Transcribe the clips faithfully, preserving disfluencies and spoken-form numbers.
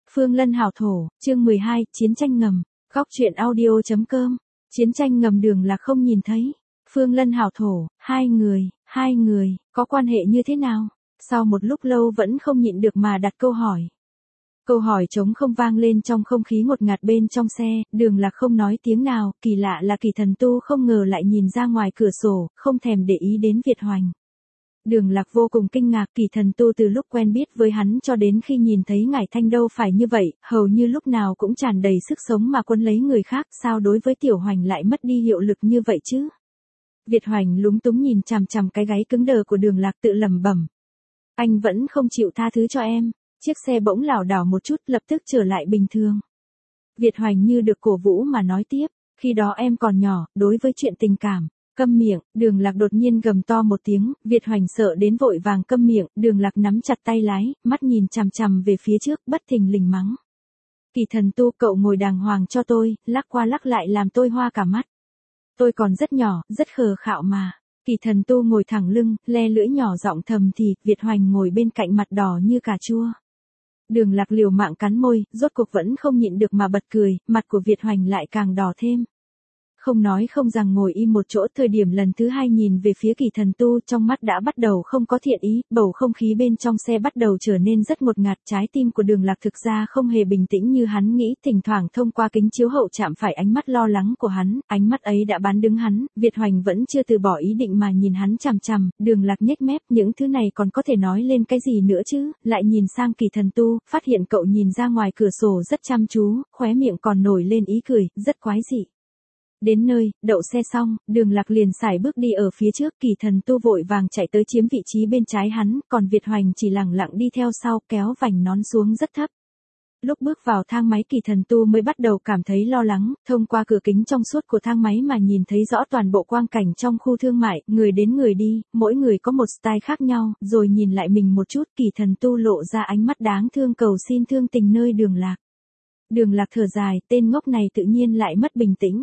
Phương Lân hảo thổ, chương mười hai, chiến tranh ngầm, góc truyện audio.com, chiến tranh ngầm Đường Lạc không nhìn thấy. Phương Lân hảo thổ, hai người, hai người, có quan hệ như thế nào? Sau một lúc lâu vẫn không nhịn được mà đặt câu hỏi. Câu hỏi trống không vang lên trong không khí ngột ngạt bên trong xe, Đường Lạc không nói tiếng nào, kỳ lạ là Kỳ Thần Tu không ngờ lại nhìn ra ngoài cửa sổ, không thèm để ý đến Việt Hoành. Đường Lạc vô cùng kinh ngạc, Kỳ Thần Tu từ lúc quen biết với hắn cho đến khi nhìn thấy Ngải Thanh đâu phải như vậy, hầu như lúc nào cũng tràn đầy sức sống mà quấn lấy người khác, sao đối với Tiểu Hoành lại mất đi hiệu lực như vậy chứ? Việt Hoành lúng túng nhìn chằm chằm cái gáy cứng đờ của Đường Lạc tự lẩm bẩm. Anh vẫn không chịu tha thứ cho em. Chiếc xe bỗng lảo đảo một chút lập tức trở lại bình thường. Việt Hoành như được cổ vũ mà nói tiếp, khi đó em còn nhỏ, đối với chuyện tình cảm. Câm miệng, Đường Lạc đột nhiên gầm to một tiếng, Việt Hoành sợ đến vội vàng câm miệng, Đường Lạc nắm chặt tay lái, mắt nhìn chằm chằm về phía trước, bất thình lình mắng. Kỳ Thần Tu, cậu ngồi đàng hoàng cho tôi, lắc qua lắc lại làm tôi hoa cả mắt. Tôi còn rất nhỏ, rất khờ khạo mà. Kỳ Thần Tu ngồi thẳng lưng, le lưỡi nhỏ giọng thầm thì, Việt Hoành ngồi bên cạnh mặt đỏ như cà chua. Đường Lạc liều mạng cắn môi, rốt cuộc vẫn không nhịn được mà bật cười, mặt của Việt Hoành lại càng đỏ thêm. Không nói không rằng ngồi im một chỗ, thời điểm lần thứ hai nhìn về phía Kỳ Thần Tu, trong mắt đã bắt đầu không có thiện ý, bầu không khí bên trong xe bắt đầu trở nên rất ngột ngạt, trái tim của Đường Lạc thực ra không hề bình tĩnh như hắn nghĩ, thỉnh thoảng thông qua kính chiếu hậu chạm phải ánh mắt lo lắng của hắn, ánh mắt ấy đã bán đứng hắn, Việt Hoành vẫn chưa từ bỏ ý định mà nhìn hắn chằm chằm, Đường Lạc nhếch mép, những thứ này còn có thể nói lên cái gì nữa chứ, lại nhìn sang Kỳ Thần Tu, phát hiện cậu nhìn ra ngoài cửa sổ rất chăm chú, khóe miệng còn nổi lên ý cười, rất quái dị. Đến nơi, đậu xe xong, Đường Lạc liền sải bước đi ở phía trước, Kỳ Thần Tu vội vàng chạy tới chiếm vị trí bên trái hắn, còn Việt Hoành chỉ lẳng lặng đi theo sau, kéo vành nón xuống rất thấp. Lúc bước vào thang máy, Kỳ Thần Tu mới bắt đầu cảm thấy lo lắng, thông qua cửa kính trong suốt của thang máy mà nhìn thấy rõ toàn bộ quang cảnh trong khu thương mại, người đến người đi, mỗi người có một style khác nhau, rồi nhìn lại mình một chút, Kỳ Thần Tu lộ ra ánh mắt đáng thương cầu xin thương tình nơi Đường Lạc. Đường Lạc thở dài, tên ngốc này tự nhiên lại mất bình tĩnh.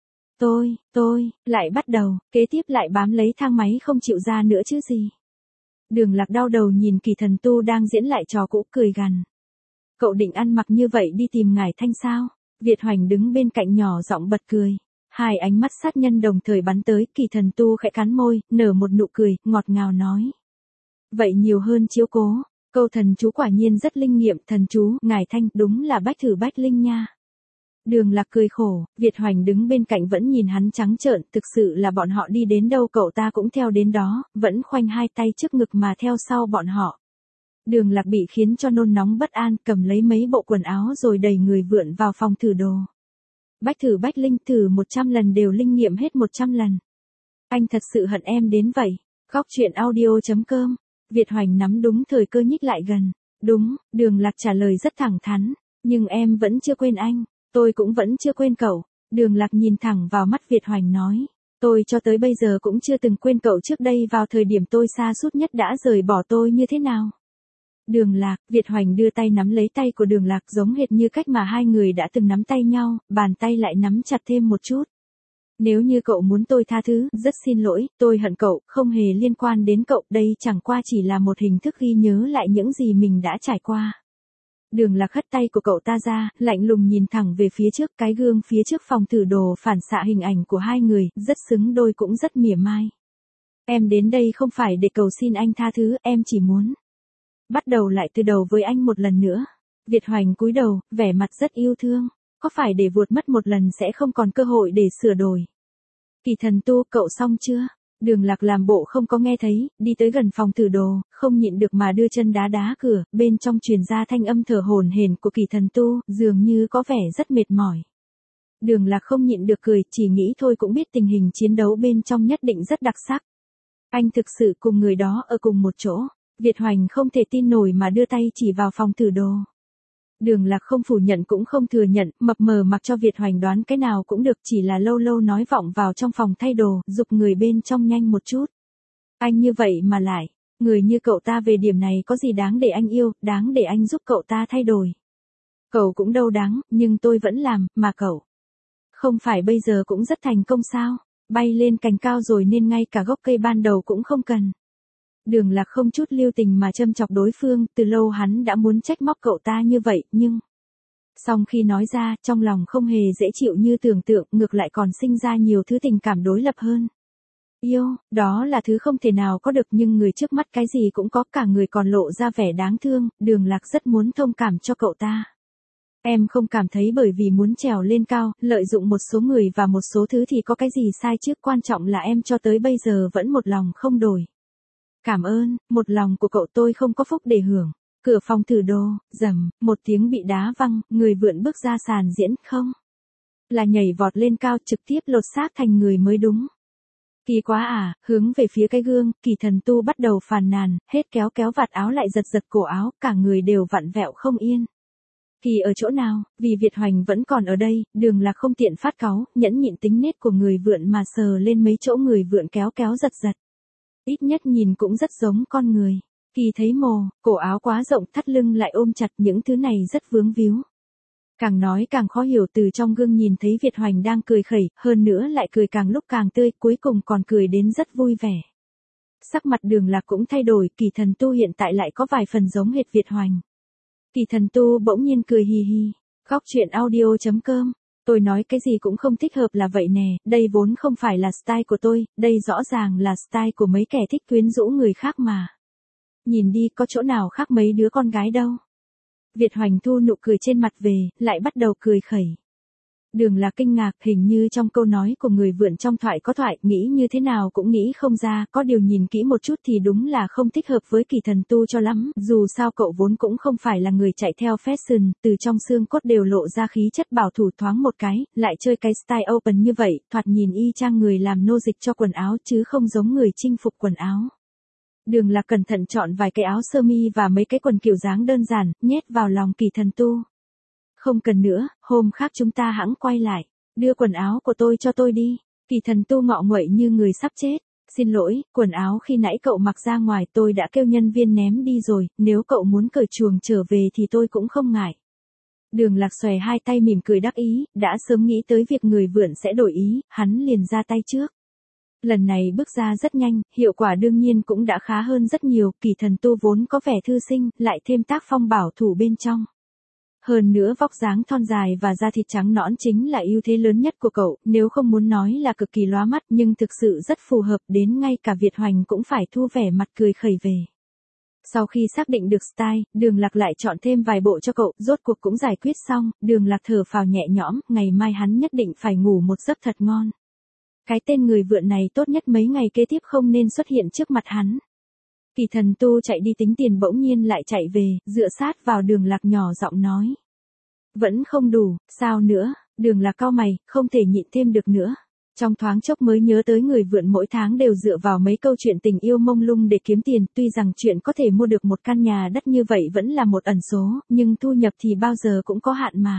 Tôi, tôi, lại bắt đầu, kế tiếp lại bám lấy thang máy không chịu ra nữa chứ gì. Đường Lạc đau đầu nhìn Kỳ Thần Tu đang diễn lại trò cũ cười gằn. Cậu định ăn mặc như vậy đi tìm Ngải Thanh sao? Việt Hoành đứng bên cạnh nhỏ giọng bật cười. Hai ánh mắt sát nhân đồng thời bắn tới, Kỳ Thần Tu khẽ cắn môi, nở một nụ cười, ngọt ngào nói. Vậy nhiều hơn chiếu cố, câu thần chú quả nhiên rất linh nghiệm, thần chú, Ngải Thanh, đúng là bách thử bách linh nha. Đường Lạc cười khổ, Việt Hoành đứng bên cạnh vẫn nhìn hắn trắng trợn, thực sự là bọn họ đi đến đâu cậu ta cũng theo đến đó, vẫn khoanh hai tay trước ngực mà theo sau bọn họ. Đường Lạc bị khiến cho nôn nóng bất an, cầm lấy mấy bộ quần áo rồi đẩy người vượn vào phòng thử đồ. Bách thử bách linh, thử một trăm lần đều linh nghiệm hết một trăm lần. Anh thật sự hận em đến vậy. Góc truyện audio.com, Việt Hoành nắm đúng thời cơ nhích lại gần. Đúng, Đường Lạc trả lời rất thẳng thắn, nhưng em vẫn chưa quên anh. Tôi cũng vẫn chưa quên cậu. Đường Lạc nhìn thẳng vào mắt Việt Hoành nói. Tôi cho tới bây giờ cũng chưa từng quên cậu trước đây vào thời điểm tôi xa sút nhất đã rời bỏ tôi như thế nào. Đường Lạc, Việt Hoành đưa tay nắm lấy tay của Đường Lạc giống hệt như cách mà hai người đã từng nắm tay nhau, bàn tay lại nắm chặt thêm một chút. Nếu như cậu muốn tôi tha thứ, rất xin lỗi, tôi hận cậu, không hề liên quan đến cậu, đây chẳng qua chỉ là một hình thức ghi nhớ lại những gì mình đã trải qua. Đường Lạc hất tay của cậu ta ra, lạnh lùng nhìn thẳng về phía trước, cái gương phía trước phòng thử đồ phản xạ hình ảnh của hai người, rất xứng đôi cũng rất mỉa mai. Em đến đây không phải để cầu xin anh tha thứ, em chỉ muốn bắt đầu lại từ đầu với anh một lần nữa. Việt Hoành cúi đầu, vẻ mặt rất yêu thương, có phải để vuột mất một lần sẽ không còn cơ hội để sửa đổi. Kỳ Thần Tu, cậu xong chưa? Đường Lạc làm bộ không có nghe thấy, đi tới gần phòng thử đồ, không nhịn được mà đưa chân đá đá cửa, bên trong truyền ra thanh âm thở hổn hển của Kỳ Thần Tu, dường như có vẻ rất mệt mỏi. Đường Lạc không nhịn được cười, chỉ nghĩ thôi cũng biết tình hình chiến đấu bên trong nhất định rất đặc sắc. Anh thực sự cùng người đó ở cùng một chỗ. Việt Hoành không thể tin nổi mà đưa tay chỉ vào phòng thử đồ. Đường Lạc không phủ nhận cũng không thừa nhận, mập mờ mặc cho Việt Hoành đoán cái nào cũng được, chỉ là lâu lâu nói vọng vào trong phòng thay đồ, giục người bên trong nhanh một chút. Anh như vậy mà lại, người như cậu ta về điểm này có gì đáng để anh yêu, đáng để anh giúp cậu ta thay đổi. Cậu cũng đâu đáng, nhưng tôi vẫn làm, mà cậu không phải bây giờ cũng rất thành công sao, bay lên cành cao rồi nên ngay cả gốc cây ban đầu cũng không cần. Đường Lạc không chút lưu tình mà châm chọc đối phương, từ lâu hắn đã muốn trách móc cậu ta như vậy, nhưng Song khi nói ra, trong lòng không hề dễ chịu như tưởng tượng, ngược lại còn sinh ra nhiều thứ tình cảm đối lập hơn. Yêu, đó là thứ không thể nào có được, nhưng người trước mắt cái gì cũng có, cả người còn lộ ra vẻ đáng thương, Đường Lạc rất muốn thông cảm cho cậu ta. Em không cảm thấy bởi vì muốn trèo lên cao, lợi dụng một số người và một số thứ thì có cái gì sai chứ, quan trọng là em cho tới bây giờ vẫn một lòng không đổi. Cảm ơn, một lòng của cậu tôi không có phúc để hưởng. Cửa phòng thử đồ, rầm, một tiếng bị đá văng, người vượn bước ra sàn diễn, không. Là nhảy vọt lên cao trực tiếp lột xác thành người mới đúng. Kỳ quá à, hướng về phía cái gương, Kỳ Thần Tu bắt đầu phàn nàn, hết kéo kéo vạt áo lại giật giật cổ áo, cả người đều vặn vẹo không yên. Kỳ ở chỗ nào, vì Việt Hoành vẫn còn ở đây, Đường Lạc không tiện phát cáu, nhẫn nhịn tính nết của người vượn mà sờ lên mấy chỗ người vượn kéo kéo giật giật. Ít nhất nhìn cũng rất giống con người. Kỳ thấy mồ, cổ áo quá rộng, thắt lưng lại ôm chặt, những thứ này rất vướng víu. Càng nói càng khó hiểu, từ trong gương nhìn thấy Việt Hoành đang cười khẩy, hơn nữa lại cười càng lúc càng tươi, cuối cùng còn cười đến rất vui vẻ. Sắc mặt Đường Lạc cũng thay đổi, Kỳ Thần Tu hiện tại lại có vài phần giống hệt Việt Hoành. Kỳ Thần Tu bỗng nhiên cười hì hì. Góc truyện audio chấm com. Tôi nói cái gì cũng không thích hợp là vậy nè, đây vốn không phải là style của tôi, đây rõ ràng là style của mấy kẻ thích quyến rũ người khác mà. Nhìn đi, có chỗ nào khác mấy đứa con gái đâu. Việt Hoành thu nụ cười trên mặt về, lại bắt đầu cười khẩy. Đường Lạc kinh ngạc, hình như trong câu nói của người vượn trong thoại có thoại, nghĩ như thế nào cũng nghĩ không ra, có điều nhìn kỹ một chút thì đúng là không thích hợp với Kỳ Thần Tu cho lắm, dù sao cậu vốn cũng không phải là người chạy theo fashion, từ trong xương cốt đều lộ ra khí chất bảo thủ, thoáng một cái, lại chơi cái style open như vậy, thoạt nhìn y chang người làm nô dịch cho quần áo chứ không giống người chinh phục quần áo. Đường Lạc cẩn thận chọn vài cái áo sơ mi và mấy cái quần kiểu dáng đơn giản, nhét vào lòng Kỳ Thần Tu. Không cần nữa, hôm khác chúng ta hẵng quay lại. Đưa quần áo của tôi cho tôi đi. Kỳ Thần Tu ngọ nguậy như người sắp chết. Xin lỗi, quần áo khi nãy cậu mặc ra ngoài tôi đã kêu nhân viên ném đi rồi, nếu cậu muốn cởi chuồng trở về thì tôi cũng không ngại. Đường Lạc xòe hai tay mỉm cười đắc ý, đã sớm nghĩ tới việc người vượn sẽ đổi ý, hắn liền ra tay trước. Lần này bước ra rất nhanh, hiệu quả đương nhiên cũng đã khá hơn rất nhiều, Kỳ Thần Tu vốn có vẻ thư sinh, lại thêm tác phong bảo thủ bên trong. Hơn nữa vóc dáng thon dài và da thịt trắng nõn chính là ưu thế lớn nhất của cậu, nếu không muốn nói là cực kỳ lóa mắt nhưng thực sự rất phù hợp, đến ngay cả Việt Hoành cũng phải thu vẻ mặt cười khẩy về. Sau khi xác định được style, Đường Lạc lại chọn thêm vài bộ cho cậu, rốt cuộc cũng giải quyết xong, Đường Lạc thở phào nhẹ nhõm, ngày mai hắn nhất định phải ngủ một giấc thật ngon. Cái tên người vượn này tốt nhất mấy ngày kế tiếp không nên xuất hiện trước mặt hắn. Kỳ Thần Tu chạy đi tính tiền bỗng nhiên lại chạy về, dựa sát vào Đường Lạc nhỏ giọng nói. Vẫn không đủ, sao nữa, Đường Lạc cau mày, không thể nhịn thêm được nữa. Trong thoáng chốc mới nhớ tới người vượn mỗi tháng đều dựa vào mấy câu chuyện tình yêu mông lung để kiếm tiền, tuy rằng chuyện có thể mua được một căn nhà đất như vậy vẫn là một ẩn số, nhưng thu nhập thì bao giờ cũng có hạn mà.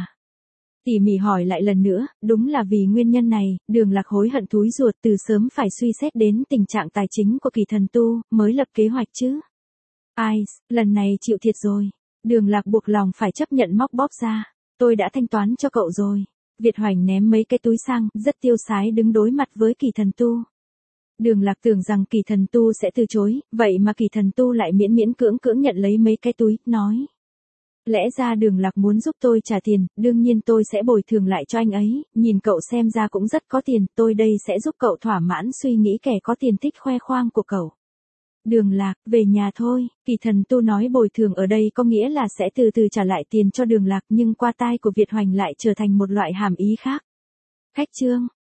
Tỉ mỉ hỏi lại lần nữa, đúng là vì nguyên nhân này, Đường Lạc hối hận thúi ruột, từ sớm phải suy xét đến tình trạng tài chính của Kỳ Thần Tu, mới lập kế hoạch chứ. Ai, lần này chịu thiệt rồi. Đường Lạc buộc lòng phải chấp nhận móc bóp ra. Tôi đã thanh toán cho cậu rồi. Việt Hoành ném mấy cái túi sang, rất tiêu sái đứng đối mặt với Kỳ Thần Tu. Đường Lạc tưởng rằng Kỳ Thần Tu sẽ từ chối, vậy mà Kỳ Thần Tu lại miễn miễn cưỡng cưỡng nhận lấy mấy cái túi, nói. Lẽ ra Đường Lạc muốn giúp tôi trả tiền, đương nhiên tôi sẽ bồi thường lại cho anh ấy, nhìn cậu xem ra cũng rất có tiền, tôi đây sẽ giúp cậu thỏa mãn suy nghĩ kẻ có tiền thích khoe khoang của cậu. Đường Lạc, về nhà thôi, Kỳ Thần Tu nói bồi thường ở đây có nghĩa là sẽ từ từ trả lại tiền cho Đường Lạc, nhưng qua tai của Việt Hoành lại trở thành một loại hàm ý khác. Khách trương,